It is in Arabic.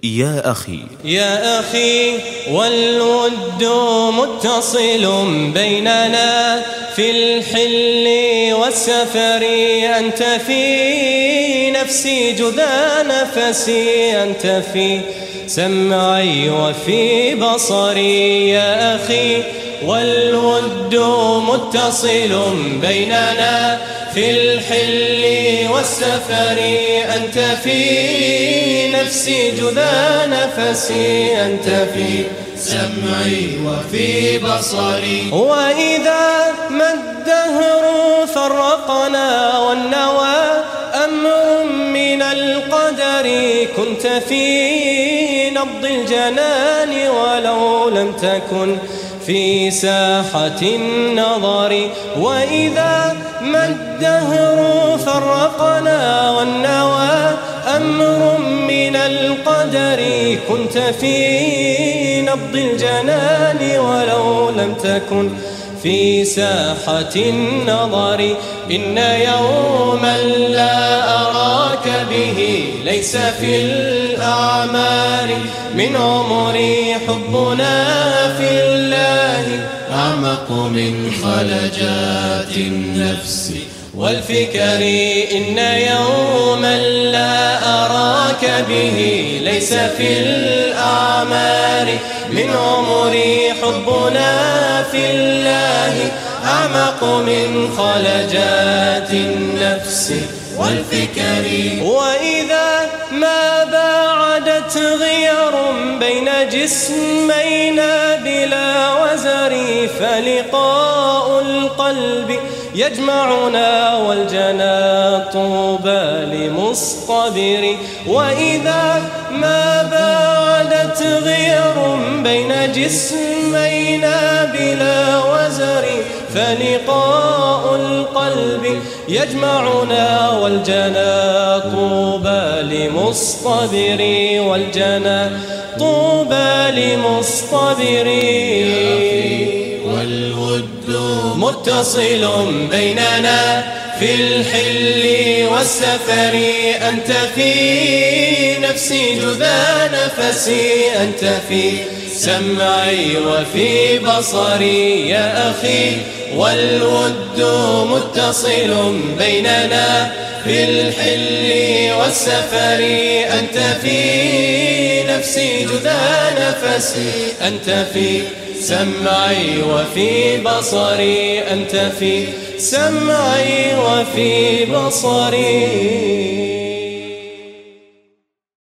يا أخي والود متصل بيننا في الحل والسفر، أنت في نفسي جذا نفسي، أنت في سمعي وفي بصري. يا أخي والود متصل بيننا في الحل والسفر، أنت في نفسي جذا نفسي، أنت في سمعي وفي بصري. وإذا ما الدهر فرقنا والنوى أمر من القدر، كنت في نبض الجنان ولو لم تكن في ساحة النظر. وإذا ما الدهر فرقنا والنوى أمر من القدر، كنت في نبض الجنان ولو لم تكن في ساحة النظر. إن يوما لا أراك به ليس في الأعمار من عمري، حبنا في الله أعمق من خلجات النفس والفكر. إن يوما لا أراك به ليس في الأعمار من عمري، حبنا في الله أعمق من خلجات النفس والفكر. وإذا ما باعدت غير بين جسمينا بلا وزر، فلقاء القلب يجمعنا والجنى طوبى لمصطبر. وإذا ما باعدت غير بين جسمينا بلا وزر، فلقاء القلب يجمعنا والجنى طوبى لمصطبر، والجنى طوبى لمصطبر. والود متصل بيننا في الحل والسفر، أنت في نفسي جذا نفسي، أنت في سمعي وفي بصري. يا أخي والود متصل بيننا في الحل والسفر، أنت في نفسي جذا نفسي، أنت في سمعي وفي بصري، أنت في سمعي وفي بصري.